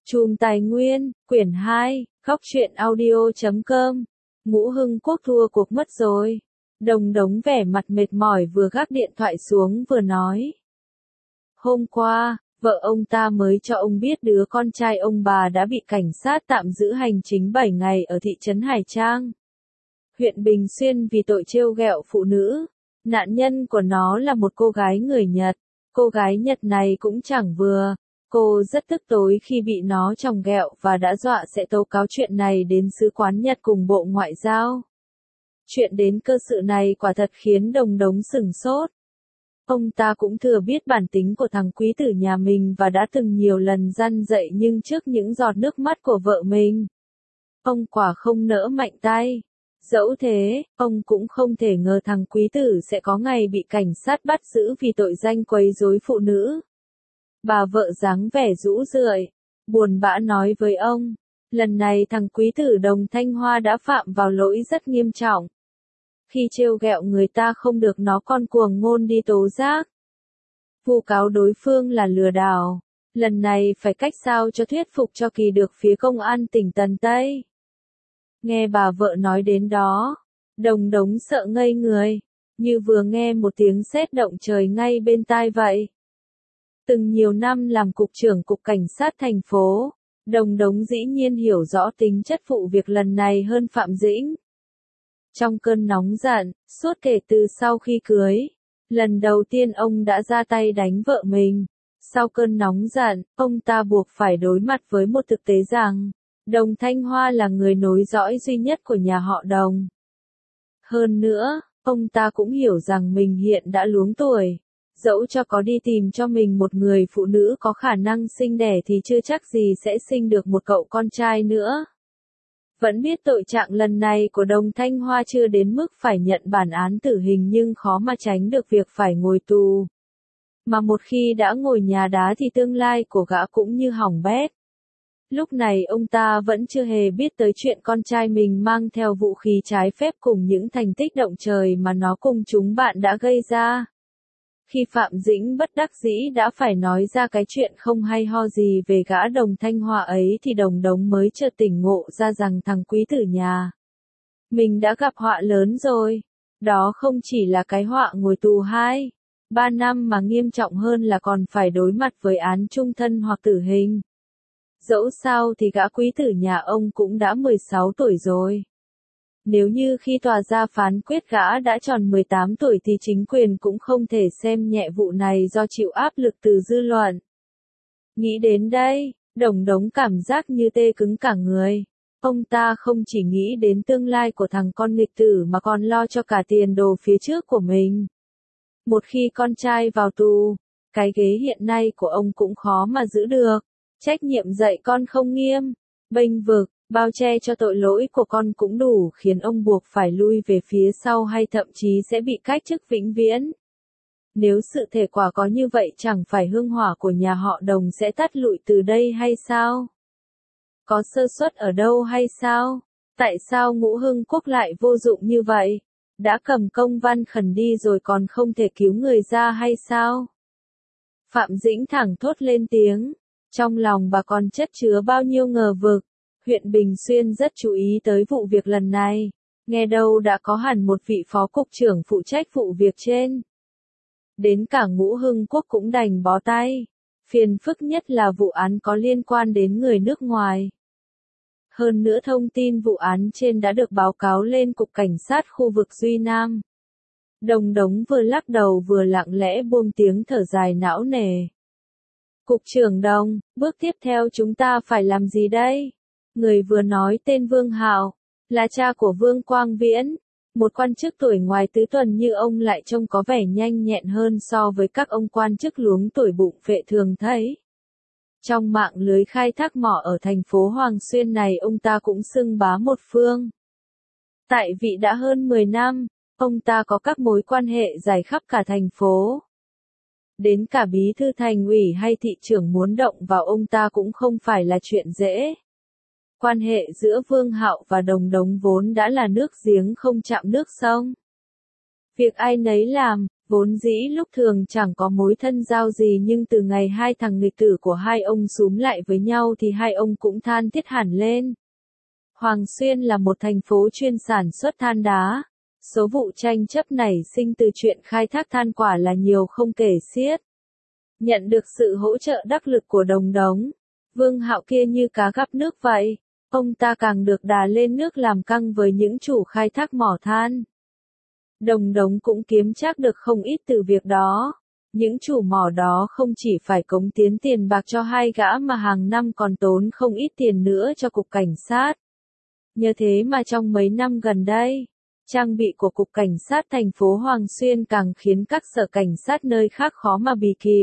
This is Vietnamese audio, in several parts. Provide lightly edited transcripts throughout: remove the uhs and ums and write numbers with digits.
Chùm Tài Nguyên, quyển 2, Góc truyện audio.com. Ngũ Hưng Quốc thua cuộc mất rồi. Đồng Đống vẻ mặt mệt mỏi vừa gác điện thoại xuống vừa nói. Hôm qua, vợ ông ta mới cho ông biết đứa con trai ông bà đã bị cảnh sát tạm giữ hành chính 7 ngày ở thị trấn Hải Trang, huyện Bình Xuyên vì tội trêu ghẹo phụ nữ. Nạn nhân của nó là một cô gái người Nhật. Cô gái Nhật này cũng chẳng vừa. Cô rất tức tối khi bị nó chồng ghẹo và đã dọa sẽ tố cáo chuyện này đến Sứ quán Nhật cùng Bộ Ngoại giao. Chuyện đến cơ sự này quả thật khiến Đồng Đống sửng sốt. Ông ta cũng thừa biết bản tính của thằng quý tử nhà mình và đã từng nhiều lần răn dạy, nhưng trước những giọt nước mắt của vợ mình, ông quả không nỡ mạnh tay. Dẫu thế, ông cũng không thể ngờ thằng quý tử sẽ có ngày bị cảnh sát bắt giữ vì tội danh quấy rối phụ nữ. Bà vợ dáng vẻ rũ rượi, buồn bã nói với ông, lần này thằng quý tử Đồng Thanh Hoa đã phạm vào lỗi rất nghiêm trọng. Khi trêu ghẹo người ta không được nó còn cuồng ngôn đi tố giác, vu cáo đối phương là lừa đảo. Lần này phải cách sao cho thuyết phục cho kỳ được phía công an tỉnh Tần Tây. Nghe bà vợ nói đến đó, Đồng Đống sợ ngây người, như vừa nghe một tiếng sét động trời ngay bên tai vậy. Từng nhiều năm làm cục trưởng cục cảnh sát thành phố, Đồng Đống dĩ nhiên hiểu rõ tính chất vụ việc lần này hơn Phạm Dĩnh. Trong cơn nóng giận, suốt kể từ sau khi cưới, lần đầu tiên ông đã ra tay đánh vợ mình. Sau cơn nóng giận, ông ta buộc phải đối mặt với một thực tế rằng, Đồng Thanh Hoa là người nối dõi duy nhất của nhà họ Đồng. Hơn nữa, ông ta cũng hiểu rằng mình hiện đã luống tuổi. Dẫu cho có đi tìm cho mình một người phụ nữ có khả năng sinh đẻ thì chưa chắc gì sẽ sinh được một cậu con trai nữa. Vẫn biết tội trạng lần này của Đồng Thanh Hoa chưa đến mức phải nhận bản án tử hình, nhưng khó mà tránh được việc phải ngồi tù. Mà một khi đã ngồi nhà đá thì tương lai của gã cũng như hỏng bét. Lúc này ông ta vẫn chưa hề biết tới chuyện con trai mình mang theo vũ khí trái phép cùng những thành tích động trời mà nó cùng chúng bạn đã gây ra. Khi Phạm Dĩnh bất đắc dĩ đã phải nói ra cái chuyện không hay ho gì về gã Đồng Thanh Hoa ấy thì Đồng Đống mới chợt tỉnh ngộ ra rằng thằng quý tử nhà mình đã gặp họa lớn rồi. Đó không chỉ là cái họa ngồi tù 2-3 năm mà nghiêm trọng hơn là còn phải đối mặt với án chung thân hoặc tử hình. Dẫu sao thì gã quý tử nhà ông cũng đã 16 tuổi rồi. Nếu như khi tòa ra phán quyết gã đã tròn 18 tuổi thì chính quyền cũng không thể xem nhẹ vụ này do chịu áp lực từ dư luận. Nghĩ đến đây, Đồng Đống cảm giác như tê cứng cả người. Ông ta không chỉ nghĩ đến tương lai của thằng con nghịch tử mà còn lo cho cả tiền đồ phía trước của mình. Một khi con trai vào tù, cái ghế hiện nay của ông cũng khó mà giữ được. Trách nhiệm dạy con không nghiêm, bênh vực, bao che cho tội lỗi của con cũng đủ khiến ông buộc phải lui về phía sau hay thậm chí sẽ bị cách chức vĩnh viễn. Nếu sự thể quả có như vậy chẳng phải hương hỏa của nhà họ Đồng sẽ tắt lụi từ đây hay sao? Có sơ suất ở đâu hay sao? Tại sao Ngũ Hưng Quốc lại vô dụng như vậy? Đã cầm công văn khẩn đi rồi còn không thể cứu người ra hay sao? Phạm Dĩnh thẳng thốt lên tiếng. Trong lòng bà còn chất chứa bao nhiêu ngờ vực. Huyện Bình Xuyên rất chú ý tới vụ việc lần này. Nghe đâu đã có hẳn một vị phó cục trưởng phụ trách vụ việc trên. Đến cả Ngũ Hưng Quốc cũng đành bó tay. Phiền phức nhất là vụ án có liên quan đến người nước ngoài. Hơn nữa thông tin vụ án trên đã được báo cáo lên Cục Cảnh sát khu vực Duy Nam. Đồng Đống vừa lắc đầu vừa lặng lẽ buông tiếng thở dài não nề. Cục trưởng Đồng, bước tiếp theo chúng ta phải làm gì đây? Người vừa nói tên Vương Hạo, là cha của Vương Quang Viễn. Một quan chức tuổi ngoài tứ tuần như ông lại trông có vẻ nhanh nhẹn hơn so với các ông quan chức luống tuổi bụng phệ thường thấy. Trong mạng lưới khai thác mỏ ở thành phố Hoàng Xuyên này ông ta cũng xưng bá một phương. Tại vị đã hơn 10 năm, ông ta có các mối quan hệ rải khắp cả thành phố. Đến cả bí thư thành ủy hay thị trưởng muốn động vào ông ta cũng không phải là chuyện dễ. Quan hệ giữa Vương Hạo và Đồng Đống vốn đã là nước giếng không chạm nước sông. Việc ai nấy làm, Vốn dĩ lúc thường chẳng có mối thân giao gì nhưng từ ngày hai thằng nghịch tử của hai ông xúm lại với nhau thì hai ông cũng than thiết hẳn lên. Hoàng Xuyên là một thành phố chuyên sản xuất than đá. Số vụ tranh chấp nảy sinh từ chuyện khai thác than quả là nhiều không kể xiết. Nhận được sự hỗ trợ đắc lực của Đồng Đống, Vương Hạo kia như cá gắp nước vậy. Ông ta càng được đà lên nước làm căng với những chủ khai thác mỏ than. Đồng Đống cũng kiếm trác được không ít từ việc đó. Những chủ mỏ đó không chỉ phải cống tiến tiền bạc cho hai gã mà hàng năm còn tốn không ít tiền nữa cho cục cảnh sát. Nhờ thế mà trong mấy năm gần đây, trang bị của cục cảnh sát thành phố Hoàng Xuyên càng khiến các sở cảnh sát nơi khác khó mà bì kịp.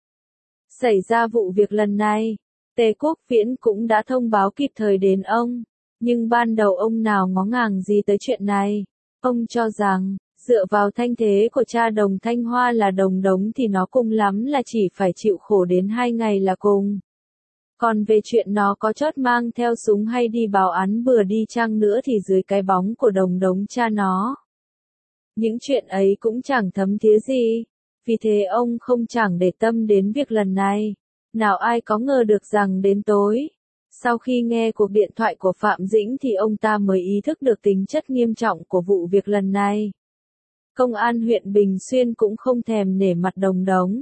Xảy ra vụ việc lần này, Tề Quốc Viễn cũng đã thông báo kịp thời đến ông, nhưng ban đầu ông nào ngó ngàng gì tới chuyện này. Ông cho rằng, dựa vào thanh thế của cha Đồng Thanh Hoa là Đồng Đống thì nó cùng lắm là chỉ phải chịu khổ đến 2 ngày là cùng. Còn về chuyện nó có chót mang theo súng hay đi báo án bừa đi chăng nữa thì dưới cái bóng của Đồng Đống cha nó. Những chuyện ấy cũng chẳng thấm thía gì, vì thế ông không chẳng để tâm đến việc lần này. Nào ai có ngờ được rằng đến tối, sau khi nghe cuộc điện thoại của Phạm Dĩnh thì ông ta mới ý thức được tính chất nghiêm trọng của vụ việc lần này. Công an huyện Bình Xuyên cũng không thèm nể mặt Đồng Đống.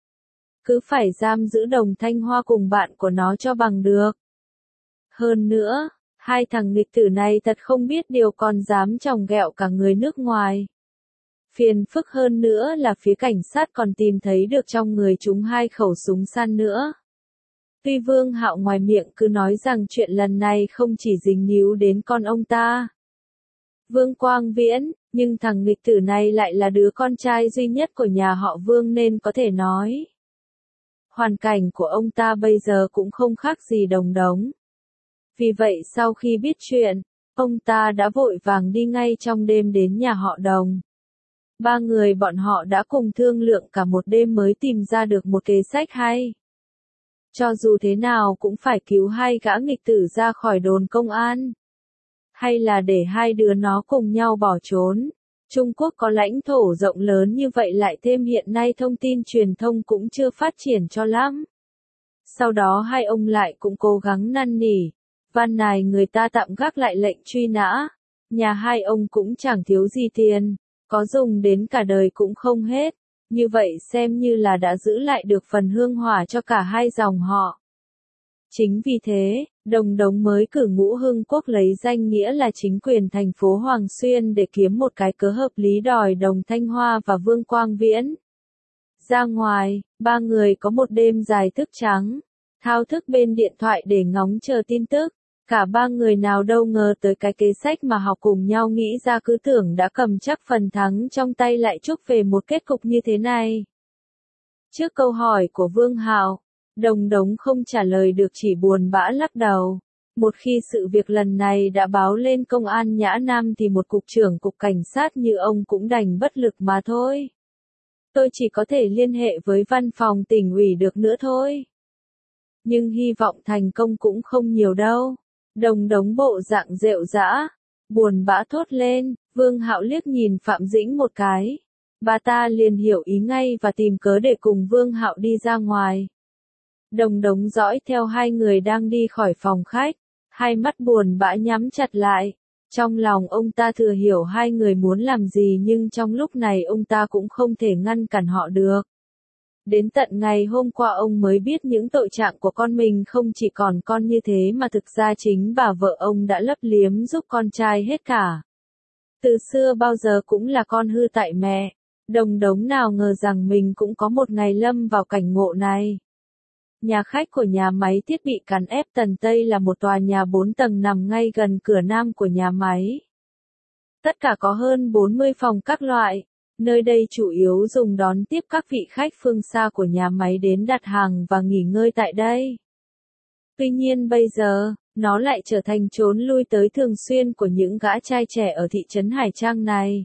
Cứ phải giam giữ Đồng Thanh Hoa cùng bạn của nó cho bằng được. Hơn nữa, hai thằng nghịch tử này thật không biết điều còn dám chòng ghẹo cả người nước ngoài. Phiền phức hơn nữa là phía cảnh sát còn tìm thấy được trong người chúng 2 khẩu súng săn nữa. Tuy Vương Hạo ngoài miệng cứ nói rằng chuyện lần này không chỉ dính níu đến con ông ta, Vương Quang Viễn, nhưng thằng nghịch tử này lại là đứa con trai duy nhất của nhà họ Vương nên có thể nói. Hoàn cảnh của ông ta bây giờ cũng không khác gì Đồng Đống. Vì vậy sau khi biết chuyện, ông ta đã vội vàng đi ngay trong đêm đến nhà họ Đồng. 3 người bọn họ đã cùng thương lượng cả một đêm mới tìm ra được một kế sách hay. Cho dù thế nào cũng phải cứu 2 gã nghịch tử ra khỏi đồn công an. Hay là để 2 đứa nó cùng nhau bỏ trốn. Trung Quốc có lãnh thổ rộng lớn như vậy lại thêm hiện nay thông tin truyền thông cũng chưa phát triển cho lắm. Sau đó 2 ông lại cũng cố gắng năn nỉ, van nài người ta tạm gác lại lệnh truy nã. Nhà 2 ông cũng chẳng thiếu gì tiền, có dùng đến cả đời cũng không hết. Như vậy xem như là đã giữ lại được phần hương hỏa cho cả 2 dòng họ. Chính vì thế, Đồng Đống mới cử Ngũ Hưng Quốc lấy danh nghĩa là chính quyền thành phố Hoàng Xuyên để kiếm một cái cớ hợp lý đòi Đồng Thanh Hoa và Vương Quang Viễn ra ngoài. 3 người có một đêm dài thức trắng, thao thức bên điện thoại để ngóng chờ tin tức. Cả 3 người nào đâu ngờ tới cái kế sách mà học cùng nhau nghĩ ra, cứ tưởng đã cầm chắc phần thắng trong tay lại chúc về một kết cục như thế này. Trước câu hỏi của Vương Hạo, Đồng Đống không trả lời được, chỉ buồn bã lắc đầu. Một khi sự việc lần này đã báo lên công an Nhã Nam thì một cục trưởng cục cảnh sát như ông cũng đành bất lực mà thôi. Tôi chỉ có thể liên hệ với văn phòng tỉnh ủy được nữa thôi. Nhưng hy vọng thành công cũng không nhiều đâu. Đồng Đống bộ dạng rệu rã, buồn bã thốt lên. Vương Hạo liếc nhìn Phạm Dĩnh một cái. Bà ta liền hiểu ý ngay và tìm cớ để cùng Vương Hạo đi ra ngoài. Đồng Đống dõi theo 2 người đang đi khỏi phòng khách, 2 mắt buồn bã nhắm chặt lại. Trong lòng ông ta thừa hiểu 2 người muốn làm gì nhưng trong lúc này ông ta cũng không thể ngăn cản họ được. Đến tận ngày hôm qua ông mới biết những tội trạng của con mình không chỉ còn con như thế mà thực ra chính bà vợ ông đã lấp liếm giúp con trai hết cả. Từ xưa bao giờ cũng là con hư tại mẹ. Đồng Đống nào ngờ rằng mình cũng có một ngày lâm vào cảnh ngộ này. Nhà khách của nhà máy thiết bị cán ép Tần Tây là một tòa nhà 4 tầng nằm ngay gần cửa nam của nhà máy. Tất cả có hơn 40 phòng các loại. Nơi đây chủ yếu dùng đón tiếp các vị khách phương xa của nhà máy đến đặt hàng và nghỉ ngơi tại đây. Tuy nhiên bây giờ, nó lại trở thành chốn lui tới thường xuyên của những gã trai trẻ ở thị trấn Hải Trang này.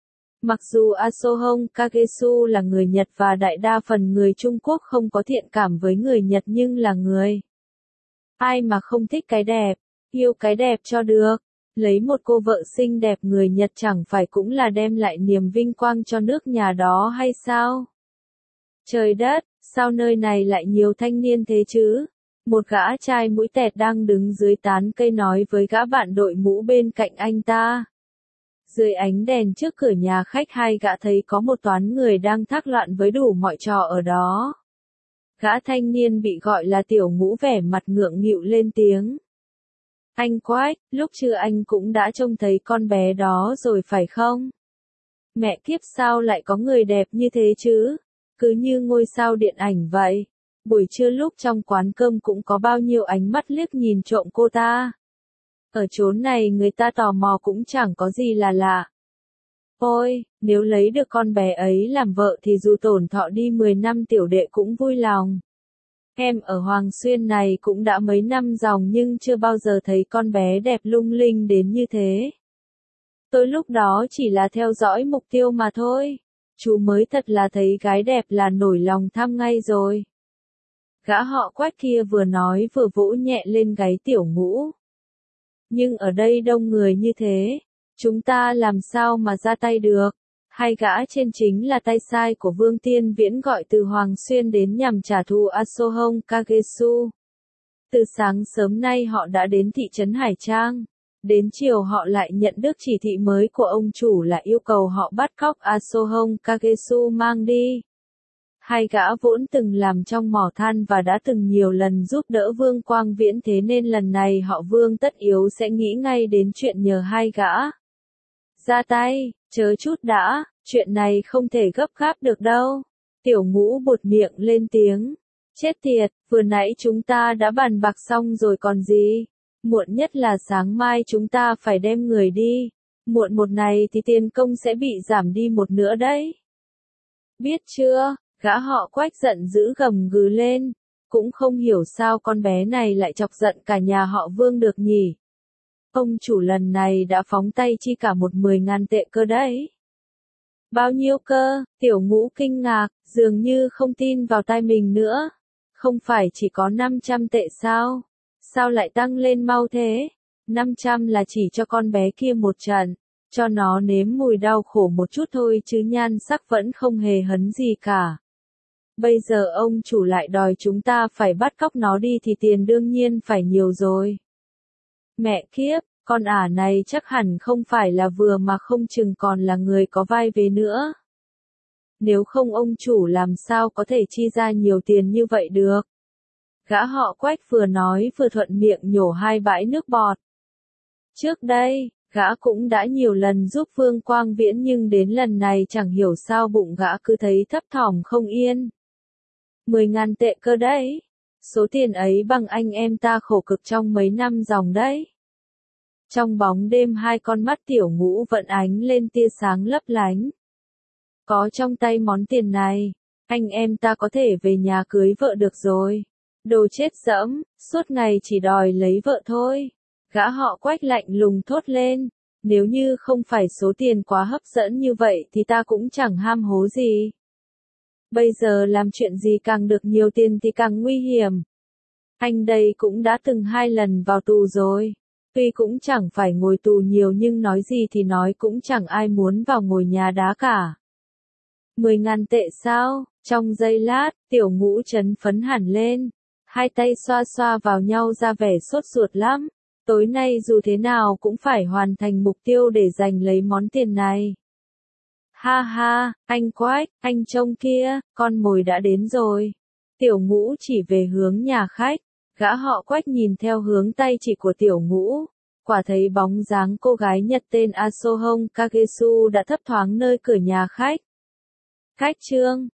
Mặc dù Asohong Kagesu là người Nhật và đại đa phần người Trung Quốc không có thiện cảm với người Nhật nhưng là người. Ai mà không thích cái đẹp, yêu cái đẹp cho được. Lấy một cô vợ xinh đẹp người Nhật chẳng phải cũng là đem lại niềm vinh quang cho nước nhà đó hay sao? Trời đất, sao nơi này lại nhiều thanh niên thế chứ? Một gã trai mũi tẹt đang đứng dưới tán cây nói với gã bạn đội mũ bên cạnh anh ta. Dưới ánh đèn trước cửa nhà khách hai gã thấy có một toán người đang thác loạn với đủ mọi trò ở đó. Gã thanh niên bị gọi là Tiểu Ngũ vẻ mặt ngượng nghịu lên tiếng. Anh Quách, lúc trưa anh cũng đã trông thấy con bé đó rồi phải không? Mẹ kiếp sao lại có người đẹp như thế chứ? Cứ như ngôi sao điện ảnh vậy. Buổi trưa lúc trong quán cơm cũng có bao nhiêu ánh mắt liếc nhìn trộm cô ta. Ở chốn này người ta tò mò cũng chẳng có gì là lạ. Ôi, nếu lấy được con bé ấy làm vợ thì dù tổn thọ đi 10 năm tiểu đệ cũng vui lòng. Em ở Hoàng Xuyên này cũng đã mấy năm dòng nhưng chưa bao giờ thấy con bé đẹp lung linh đến như thế. Tôi lúc đó chỉ là theo dõi mục tiêu mà thôi. Chú mới thật là thấy gái đẹp là nổi lòng tham ngay rồi. Gã họ Quách kia vừa nói vừa vỗ nhẹ lên gáy Tiểu Ngũ. Nhưng ở đây đông người như thế, chúng ta làm sao mà ra tay được? Hai gã trên chính là tay sai của Vương Tiên Viễn gọi từ Hoàng Xuyên đến nhằm trả thù Asohong Kagesu. Từ sáng sớm nay họ đã đến thị trấn Hải Trang. Đến chiều họ lại nhận được chỉ thị mới của ông chủ là yêu cầu họ bắt cóc Asohong Kagesu mang đi. Hai gã vốn từng làm trong mỏ than và đã từng nhiều lần giúp đỡ Vương Quang Viễn thế nên lần này họ Vương tất yếu sẽ nghĩ ngay đến chuyện nhờ hai gã. Ra tay, chớ chút đã, chuyện này không thể gấp gáp được đâu. Tiểu Ngũ buột miệng lên tiếng. Chết tiệt, vừa nãy chúng ta đã bàn bạc xong rồi còn gì. Muộn nhất là sáng mai chúng ta phải đem người đi. Muộn một ngày thì tiền công sẽ bị giảm đi một nửa đấy. Biết chưa, gã họ Quách giận dữ gầm gừ lên. Cũng không hiểu sao con bé này lại chọc giận cả nhà họ Vương được nhỉ. Ông chủ lần này đã phóng tay chi cả 10.000 tệ cơ đấy. Bao nhiêu cơ? Tiểu Ngũ kinh ngạc, dường như không tin vào tai mình nữa. Không phải chỉ có 500 tệ sao? Sao lại tăng lên mau thế? 500 là chỉ cho con bé kia một trận, cho nó nếm mùi đau khổ một chút thôi chứ nhan sắc vẫn không hề hấn gì cả. Bây giờ ông chủ lại đòi chúng ta phải bắt cóc nó đi thì tiền đương nhiên phải nhiều rồi. Mẹ kiếp, con ả này chắc hẳn không phải là vừa mà không chừng còn là người có vai vế nữa. Nếu không ông chủ làm sao có thể chi ra nhiều tiền như vậy được. Gã họ Quách vừa nói vừa thuận miệng nhổ hai bãi nước bọt. Trước đây, gã cũng đã nhiều lần giúp Vương Quang Viễn nhưng đến lần này chẳng hiểu sao bụng gã cứ thấy thấp thỏm không yên. 10.000 tệ cơ đấy. Số tiền ấy bằng anh em ta khổ cực trong mấy năm dòng đấy. Trong bóng đêm hai con mắt Tiểu Ngũ vẫn ánh lên tia sáng lấp lánh. Có trong tay món tiền này, anh em ta có thể về nhà cưới vợ được rồi. Đồ chết dẫm, suốt ngày chỉ đòi lấy vợ thôi. Gã họ Quách lạnh lùng thốt lên. Nếu như không phải số tiền quá hấp dẫn như vậy thì ta cũng chẳng ham hố gì. Bây giờ làm chuyện gì càng được nhiều tiền thì càng nguy hiểm. Anh đây cũng đã từng 2 lần vào tù rồi. Tuy cũng chẳng phải ngồi tù nhiều nhưng nói gì thì nói cũng chẳng ai muốn vào ngồi nhà đá cả. 10.000 tệ sao? Trong giây lát, Tiểu Ngũ chấn phấn hẳn lên. Hai tay xoa xoa vào nhau ra vẻ sốt ruột lắm. Tối nay dù thế nào cũng phải hoàn thành mục tiêu để giành lấy món tiền này. Ha ha, anh Quách, anh trông kia, con mồi đã đến rồi. Tiểu Ngũ chỉ về hướng nhà khách. Gã họ Quách nhìn theo hướng tay chỉ của Tiểu Ngũ. Quả thấy bóng dáng cô gái Nhật tên Asohong Kagesu đã thấp thoáng nơi cửa nhà khách. Cách chương